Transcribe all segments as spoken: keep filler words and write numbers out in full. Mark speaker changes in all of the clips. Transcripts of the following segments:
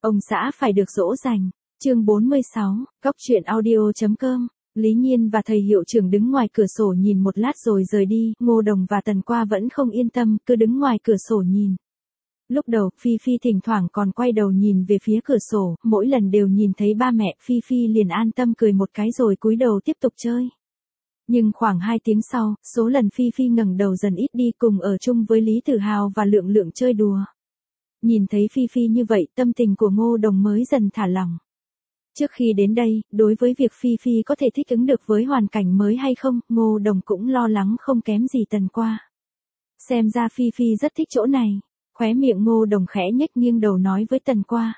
Speaker 1: Ông xã phải được dỗ dành. Chương bốn mươi sáu, Cóc truyện audio.com. Lý Nhiên và thầy hiệu trưởng đứng ngoài cửa sổ nhìn một lát rồi rời đi, Ngô Đồng và Tần Qua vẫn không yên tâm, cứ đứng ngoài cửa sổ nhìn. Lúc đầu, Phi Phi thỉnh thoảng còn quay đầu nhìn về phía cửa sổ, mỗi lần đều nhìn thấy ba mẹ, Phi Phi liền an tâm cười một cái rồi cúi đầu tiếp tục chơi. Nhưng khoảng hai tiếng sau, số lần Phi Phi ngẩng đầu dần ít đi, cùng ở chung với Lý Tử Hào và Lượng Lượng chơi đùa. Nhìn thấy Phi Phi như vậy, tâm tình của Ngô Đồng mới dần thả lỏng. Trước khi đến đây, đối với việc Phi Phi có thể thích ứng được với hoàn cảnh mới hay không, Ngô Đồng cũng lo lắng không kém gì Tần Qua. Xem ra Phi Phi rất thích chỗ này. Khóe miệng Ngô Đồng khẽ nhếch nghiêng đầu nói với Tần Qua.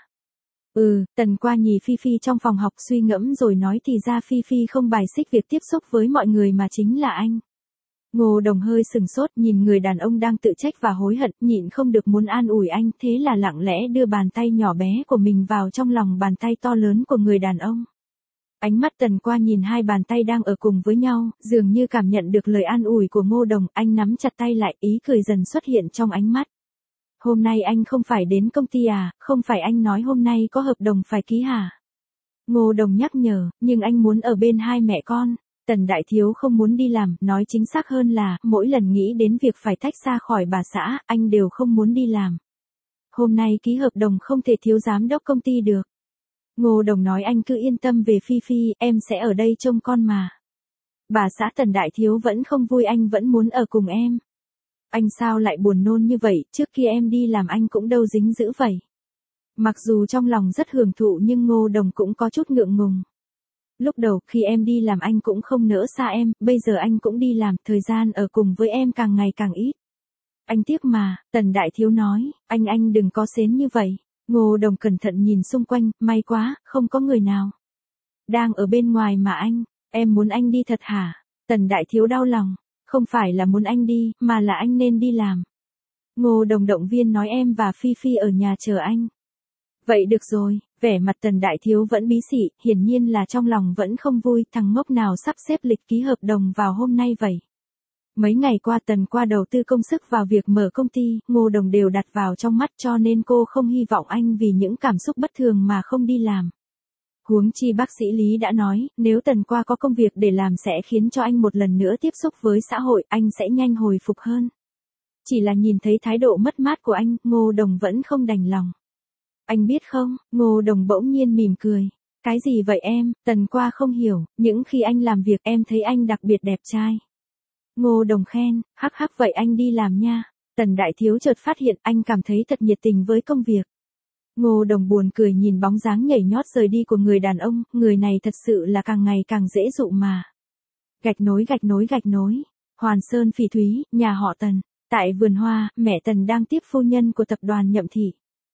Speaker 1: Ừ, Tần Qua nhìn Phi Phi trong phòng học suy ngẫm rồi nói thì ra Phi Phi không bài xích việc tiếp xúc với mọi người mà chính là anh. Ngô Đồng hơi sừng sốt nhìn người đàn ông đang tự trách và hối hận, nhịn không được muốn an ủi anh, thế là lặng lẽ đưa bàn tay nhỏ bé của mình vào trong lòng bàn tay to lớn của người đàn ông. Ánh mắt Tần Qua nhìn hai bàn tay đang ở cùng với nhau, dường như cảm nhận được lời an ủi của Ngô Đồng, anh nắm chặt tay lại, ý cười dần xuất hiện trong ánh mắt. Hôm nay anh không phải đến công ty à, không phải anh nói hôm nay có hợp đồng phải ký hả? Ngô Đồng nhắc nhở, nhưng anh muốn ở bên hai mẹ con. Tần Đại Thiếu không muốn đi làm, nói chính xác hơn là, mỗi lần nghĩ đến việc phải tách ra khỏi bà xã, anh đều không muốn đi làm. Hôm nay ký hợp đồng không thể thiếu giám đốc công ty được. Ngô Đồng nói anh cứ yên tâm về Phi Phi, em sẽ ở đây trông con mà. Bà xã Tần Đại Thiếu vẫn không vui, anh vẫn muốn ở cùng em. Anh sao lại buồn nôn như vậy, trước kia em đi làm anh cũng đâu dính dữ vậy. Mặc dù trong lòng rất hưởng thụ nhưng Ngô Đồng cũng có chút ngượng ngùng. Lúc đầu khi em đi làm anh cũng không nỡ xa em, bây giờ anh cũng đi làm, thời gian ở cùng với em càng ngày càng ít. Anh tiếc mà, Tần Đại Thiếu nói, anh anh đừng có xến như vậy. Ngô Đồng cẩn thận nhìn xung quanh, may quá, không có người nào. Đang ở bên ngoài mà anh, em muốn anh đi thật hả? Tần Đại Thiếu đau lòng, không phải là muốn anh đi, mà là anh nên đi làm. Ngô Đồng động viên nói em và Phi Phi ở nhà chờ anh. Vậy được rồi, vẻ mặt Tần Đại Thiếu vẫn bí xị, hiển nhiên là trong lòng vẫn không vui, thằng ngốc nào sắp xếp lịch ký hợp đồng vào hôm nay vậy. Mấy ngày qua Tần Qua đầu tư công sức vào việc mở công ty, Ngô Đồng đều đặt vào trong mắt cho nên cô không hy vọng anh vì những cảm xúc bất thường mà không đi làm. Huống chi bác sĩ Lý đã nói, nếu Tần Qua có công việc để làm sẽ khiến cho anh một lần nữa tiếp xúc với xã hội, anh sẽ nhanh hồi phục hơn. Chỉ là nhìn thấy thái độ mất mát của anh, Ngô Đồng vẫn không đành lòng. Anh biết không, Ngô Đồng bỗng nhiên mỉm cười. Cái gì vậy em? Tần Qua không hiểu, những khi anh làm việc em thấy anh đặc biệt đẹp trai. Ngô Đồng khen, hắc hắc vậy anh đi làm nha. Tần Đại Thiếu chợt phát hiện anh cảm thấy thật nhiệt tình với công việc. Ngô Đồng buồn cười nhìn bóng dáng nhảy nhót rời đi của người đàn ông, người này thật sự là càng ngày càng dễ dụ mà. Gạch nối gạch nối gạch nối. Hoàn Sơn Phỉ Thúy, nhà họ Tần. Tại vườn hoa, mẹ Tần đang tiếp phu nhân của tập đoàn Nhậm Thị.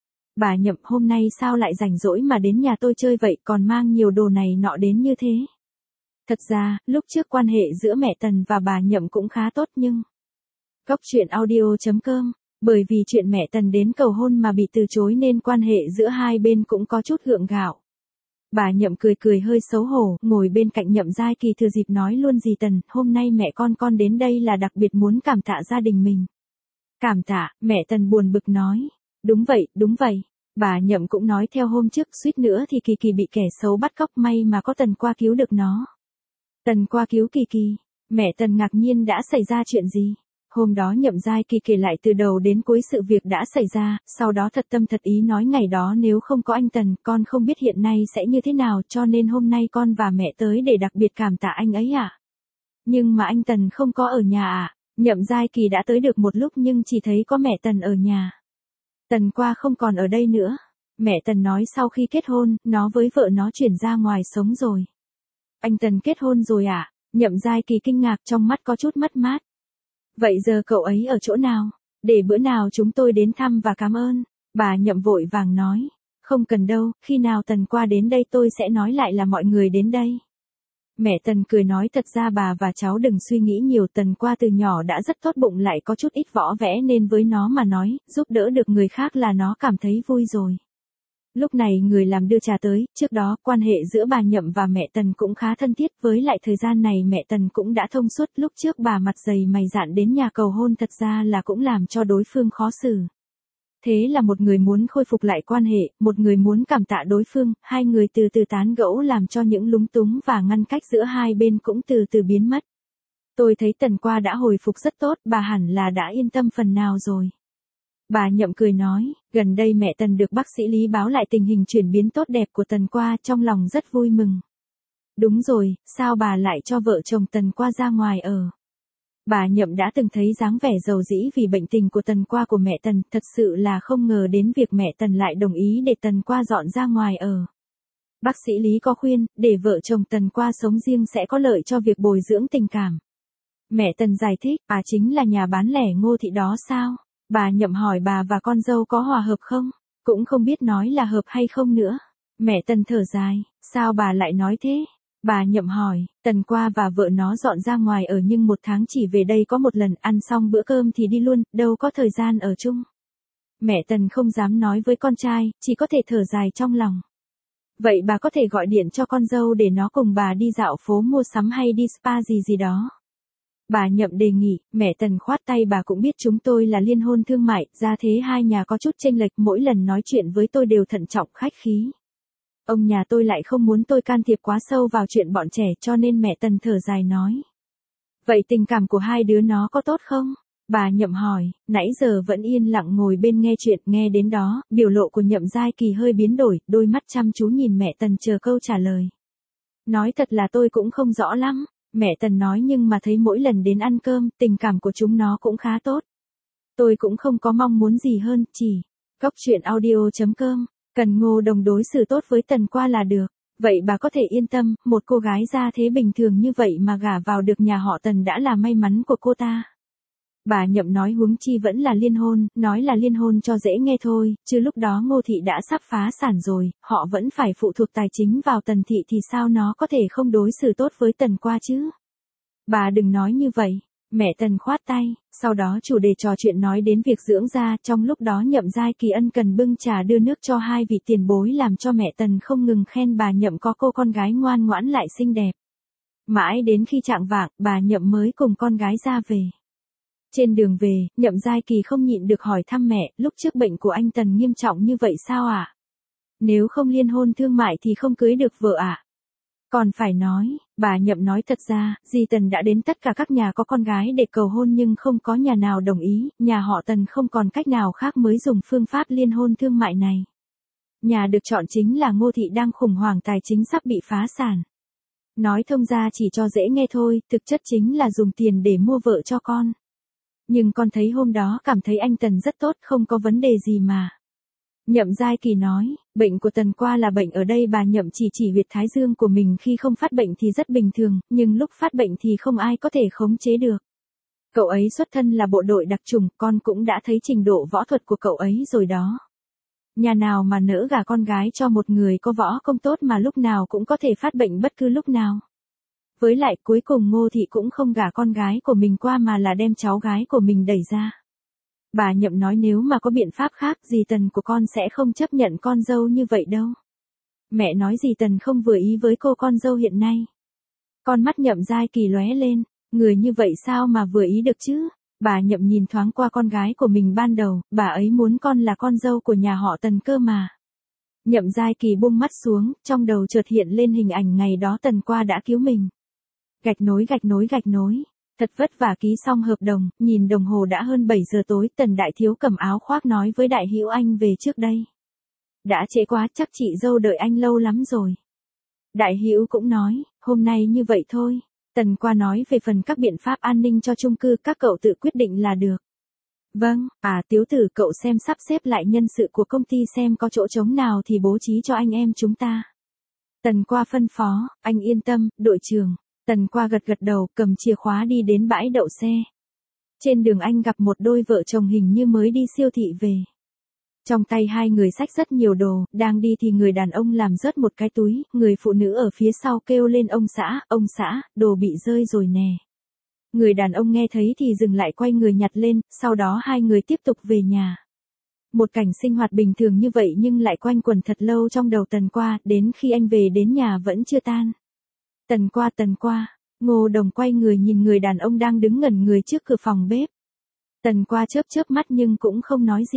Speaker 1: Bà Nhậm hôm nay sao lại rảnh rỗi mà đến nhà tôi chơi vậy, còn mang nhiều đồ này nọ đến như thế. Thật ra, lúc trước quan hệ giữa mẹ Tần và bà Nhậm cũng khá tốt nhưng... Cóc truyện audio.com. Bởi vì chuyện mẹ Tần đến cầu hôn mà bị từ chối nên quan hệ giữa hai bên cũng có chút gượng gạo. Bà Nhậm cười cười hơi xấu hổ, ngồi bên cạnh Nhậm Giai Kỳ thừa dịp nói luôn dì Tần, hôm nay mẹ con con đến đây là đặc biệt muốn cảm tạ gia đình mình. Cảm tạ, mẹ Tần buồn bực nói. Đúng vậy, đúng vậy. Bà Nhậm cũng nói theo hôm trước suýt nữa thì Kỳ Kỳ bị kẻ xấu bắt cóc, may mà có Tần Qua cứu được nó. Tần Qua cứu Kỳ Kỳ. Mẹ Tần ngạc nhiên đã xảy ra chuyện gì? Hôm đó Nhậm Giai Kỳ kể lại từ đầu đến cuối sự việc đã xảy ra, sau đó thật tâm thật ý nói ngày đó nếu không có anh Tần, con không biết hiện nay sẽ như thế nào, cho nên hôm nay con và mẹ tới để đặc biệt cảm tạ anh ấy ạ. À? Nhưng mà anh Tần không có ở nhà ạ. À? Nhậm Giai Kỳ đã tới được một lúc nhưng chỉ thấy có mẹ Tần ở nhà. Tần Qua không còn ở đây nữa. Mẹ Tần nói sau khi kết hôn, nó với vợ nó chuyển ra ngoài sống rồi. Anh Tần kết hôn rồi à? Nhậm Giai Kỳ kinh ngạc, trong mắt có chút mất mát. Vậy giờ cậu ấy ở chỗ nào? Để bữa nào chúng tôi đến thăm và cảm ơn. Bà Nhậm vội vàng nói. Không cần đâu, khi nào Tần Qua đến đây tôi sẽ nói lại là mọi người đến đây. Mẹ Tần cười nói thật ra bà và cháu đừng suy nghĩ nhiều, Tần Qua từ nhỏ đã rất tốt bụng lại có chút ít võ vẽ nên với nó mà nói, giúp đỡ được người khác là nó cảm thấy vui rồi. Lúc này người làm đưa trà tới, trước đó quan hệ giữa bà Nhậm và mẹ Tần cũng khá thân thiết, với lại thời gian này mẹ Tần cũng đã thông suốt, lúc trước bà mặt dày mày dạn đến nhà cầu hôn thật ra là cũng làm cho đối phương khó xử. Thế là một người muốn khôi phục lại quan hệ, một người muốn cảm tạ đối phương, hai người từ từ tán gẫu làm cho những lúng túng và ngăn cách giữa hai bên cũng từ từ biến mất. Tôi thấy Tần Qua đã hồi phục rất tốt, bà hẳn là đã yên tâm phần nào rồi. Bà Nhậm cười nói, gần đây mẹ Tần được bác sĩ Lý báo lại tình hình chuyển biến tốt đẹp của Tần Qua, trong lòng rất vui mừng. Đúng rồi, sao bà lại cho vợ chồng Tần Qua ra ngoài ở? Bà Nhậm đã từng thấy dáng vẻ giàu dĩ vì bệnh tình của Tần Qua của mẹ Tần, thật sự là không ngờ đến việc mẹ Tần lại đồng ý để Tần Qua dọn ra ngoài ở. Bác sĩ Lý có khuyên, để vợ chồng Tần Qua sống riêng sẽ có lợi cho việc bồi dưỡng tình cảm. Mẹ Tần giải thích, à chính là nhà bán lẻ Ngô Thị đó sao? Bà Nhậm hỏi bà và con dâu có hòa hợp không? Cũng không biết nói là hợp hay không nữa. Mẹ Tần thở dài, sao bà lại nói thế? Bà Nhậm hỏi, Tần Qua và vợ nó dọn ra ngoài ở nhưng một tháng chỉ về đây có một lần, ăn xong bữa cơm thì đi luôn, đâu có thời gian ở chung. Mẹ Tần không dám nói với con trai, chỉ có thể thở dài trong lòng. Vậy bà có thể gọi điện cho con dâu để nó cùng bà đi dạo phố mua sắm hay đi spa gì gì đó. Bà Nhậm đề nghị, mẹ Tần khoát tay, bà cũng biết chúng tôi là liên hôn thương mại, ra thế hai nhà có chút chênh lệch, mỗi lần nói chuyện với tôi đều thận trọng khách khí. Ông nhà tôi lại không muốn tôi can thiệp quá sâu vào chuyện bọn trẻ, cho nên mẹ Tần thở dài nói. Vậy tình cảm của hai đứa nó có tốt không? Bà Nhậm hỏi, nãy giờ vẫn yên lặng ngồi bên nghe chuyện, nghe đến đó, biểu lộ của Nhậm Giai Kỳ hơi biến đổi, đôi mắt chăm chú nhìn mẹ Tần chờ câu trả lời. Nói thật là tôi cũng không rõ lắm, mẹ Tần nói, nhưng mà thấy mỗi lần đến ăn cơm, tình cảm của chúng nó cũng khá tốt. Tôi cũng không có mong muốn gì hơn, chỉ, cốc truyện audio chấm com. Cần Ngô Đồng đối xử tốt với Tần Qua là được. Vậy bà có thể yên tâm, một cô gái ra thế bình thường như vậy mà gả vào được nhà họ Tần đã là may mắn của cô ta. Bà Nhậm nói huống chi vẫn là liên hôn, nói là liên hôn cho dễ nghe thôi, chứ lúc đó Ngô Thị đã sắp phá sản rồi, họ vẫn phải phụ thuộc tài chính vào Tần Thị thì sao nó có thể không đối xử tốt với Tần Qua chứ? Bà đừng nói như vậy. Mẹ Tần khoát tay, sau đó chủ đề trò chuyện nói đến việc dưỡng da, trong lúc đó Nhậm Giai Kỳ ân cần bưng trà đưa nước cho hai vị tiền bối làm cho mẹ Tần không ngừng khen bà Nhậm có cô con gái ngoan ngoãn lại xinh đẹp. Mãi đến khi chạng vạng, bà Nhậm mới cùng con gái ra về. Trên đường về, Nhậm Giai Kỳ không nhịn được hỏi thăm mẹ, lúc trước bệnh của anh Tần nghiêm trọng như vậy sao ạ? À? Nếu không liên hôn thương mại thì không cưới được vợ ạ? À? Còn phải nói, bà Nhậm nói thật ra, dì Tần đã đến tất cả các nhà có con gái để cầu hôn nhưng không có nhà nào đồng ý, nhà họ Tần không còn cách nào khác mới dùng phương pháp liên hôn thương mại này. Nhà được chọn chính là Ngô Thị đang khủng hoảng tài chính sắp bị phá sản. Nói thông ra chỉ cho dễ nghe thôi, thực chất chính là dùng tiền để mua vợ cho con. Nhưng con thấy hôm đó cảm thấy anh Tần rất tốt, không có vấn đề gì mà. Nhậm Giai Kỳ nói, bệnh của Tần Qua là bệnh ở đây, bà Nhậm chỉ chỉ huyệt thái dương của mình, khi không phát bệnh thì rất bình thường, nhưng lúc phát bệnh thì không ai có thể khống chế được. Cậu ấy xuất thân là bộ đội đặc chủng, con cũng đã thấy trình độ võ thuật của cậu ấy rồi đó. Nhà nào mà nỡ gả con gái cho một người có võ công tốt mà lúc nào cũng có thể phát bệnh bất cứ lúc nào. Với lại cuối cùng Ngô Thị cũng không gả con gái của mình qua mà là đem cháu gái của mình đẩy ra. Bà Nhậm nói nếu mà có biện pháp khác dì Tần của con sẽ không chấp nhận con dâu như vậy đâu. Mẹ nói dì Tần không vừa ý với cô con dâu hiện nay. Con mắt Nhậm Giai Kỳ lóe lên, người như vậy sao mà vừa ý được chứ? Bà Nhậm nhìn thoáng qua con gái của mình ban đầu, bà ấy muốn con là con dâu của nhà họ Tần cơ mà. Nhậm Giai Kỳ buông mắt xuống, trong đầu chợt hiện lên hình ảnh ngày đó Tần Qua đã cứu mình. Gạch nối gạch nối gạch nối. Thật vất vả ký xong hợp đồng, nhìn đồng hồ đã hơn bảy giờ tối, Tần Đại Thiếu cầm áo khoác nói với Đại Hữu anh về trước đây. Đã trễ quá, chắc chị dâu đợi anh lâu lắm rồi. Đại Hữu cũng nói, hôm nay như vậy thôi. Tần Qua nói về phần các biện pháp an ninh cho chung cư, các cậu tự quyết định là được. Vâng, à Tiếu Tử, cậu xem sắp xếp lại nhân sự của công ty xem có chỗ trống nào thì bố trí cho anh em chúng ta. Tần Qua phân phó, anh yên tâm, đội trưởng. Tần Qua gật gật đầu, cầm chìa khóa đi đến bãi đậu xe. Trên đường anh gặp một đôi vợ chồng hình như mới đi siêu thị về. Trong tay hai người xách rất nhiều đồ, đang đi thì người đàn ông làm rớt một cái túi, người phụ nữ ở phía sau kêu lên ông xã, ông xã, đồ bị rơi rồi nè. Người đàn ông nghe thấy thì dừng lại quay người nhặt lên, sau đó hai người tiếp tục về nhà. Một cảnh sinh hoạt bình thường như vậy nhưng lại quanh quẩn thật lâu trong đầu Tần Qua, đến khi anh về đến nhà vẫn chưa tan. Tần Qua, Tần Qua, Ngô Đồng quay người nhìn người đàn ông đang đứng ngẩn người trước cửa phòng bếp. Tần Qua chớp chớp mắt nhưng cũng không nói gì.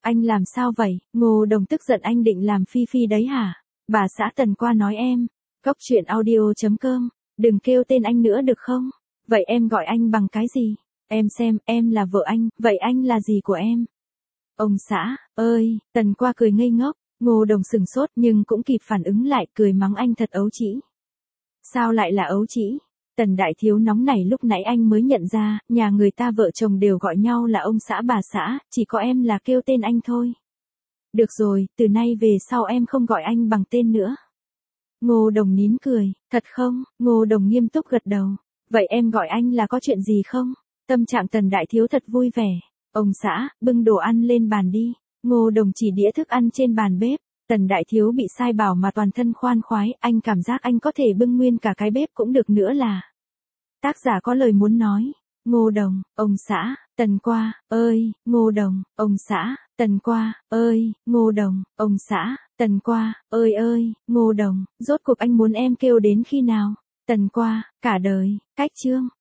Speaker 1: Anh làm sao vậy? Ngô Đồng tức giận, anh định làm phi phi đấy hả? Bà xã Tần Qua nói em. Cốc truyện audio chấm com. Đừng kêu tên anh nữa được không? Vậy em gọi anh bằng cái gì? Em xem, em là vợ anh, vậy anh là gì của em? Ông xã, ơi, Tần Qua cười ngây ngốc, Ngô Đồng sừng sốt nhưng cũng kịp phản ứng lại, cười mắng anh thật ấu trĩ. Sao lại là ấu trĩ? Tần đại thiếu nóng này, lúc nãy anh mới nhận ra, nhà người ta vợ chồng đều gọi nhau là ông xã bà xã, chỉ có em là kêu tên anh thôi. Được rồi, từ nay về sau em không gọi anh bằng tên nữa. Ngô Đồng nín cười, thật không? Ngô Đồng nghiêm túc gật đầu. Vậy em gọi anh là có chuyện gì không? Tâm trạng Tần đại thiếu thật vui vẻ. Ông xã, bưng đồ ăn lên bàn đi. Ngô Đồng chỉ đĩa thức ăn trên bàn bếp. Tần đại thiếu bị sai bảo mà toàn thân khoan khoái, anh cảm giác anh có thể bưng nguyên cả cái bếp cũng được nữa là. Tác giả có lời muốn nói. Ngô Đồng, ông xã, Tần Qua, ơi, Ngô Đồng, ông xã, Tần Qua, ơi, Ngô Đồng, ông xã, Tần Qua, ơi ơi, Ngô Đồng, rốt cuộc anh muốn em kêu đến khi nào? Tần Qua, cả đời, cách chương.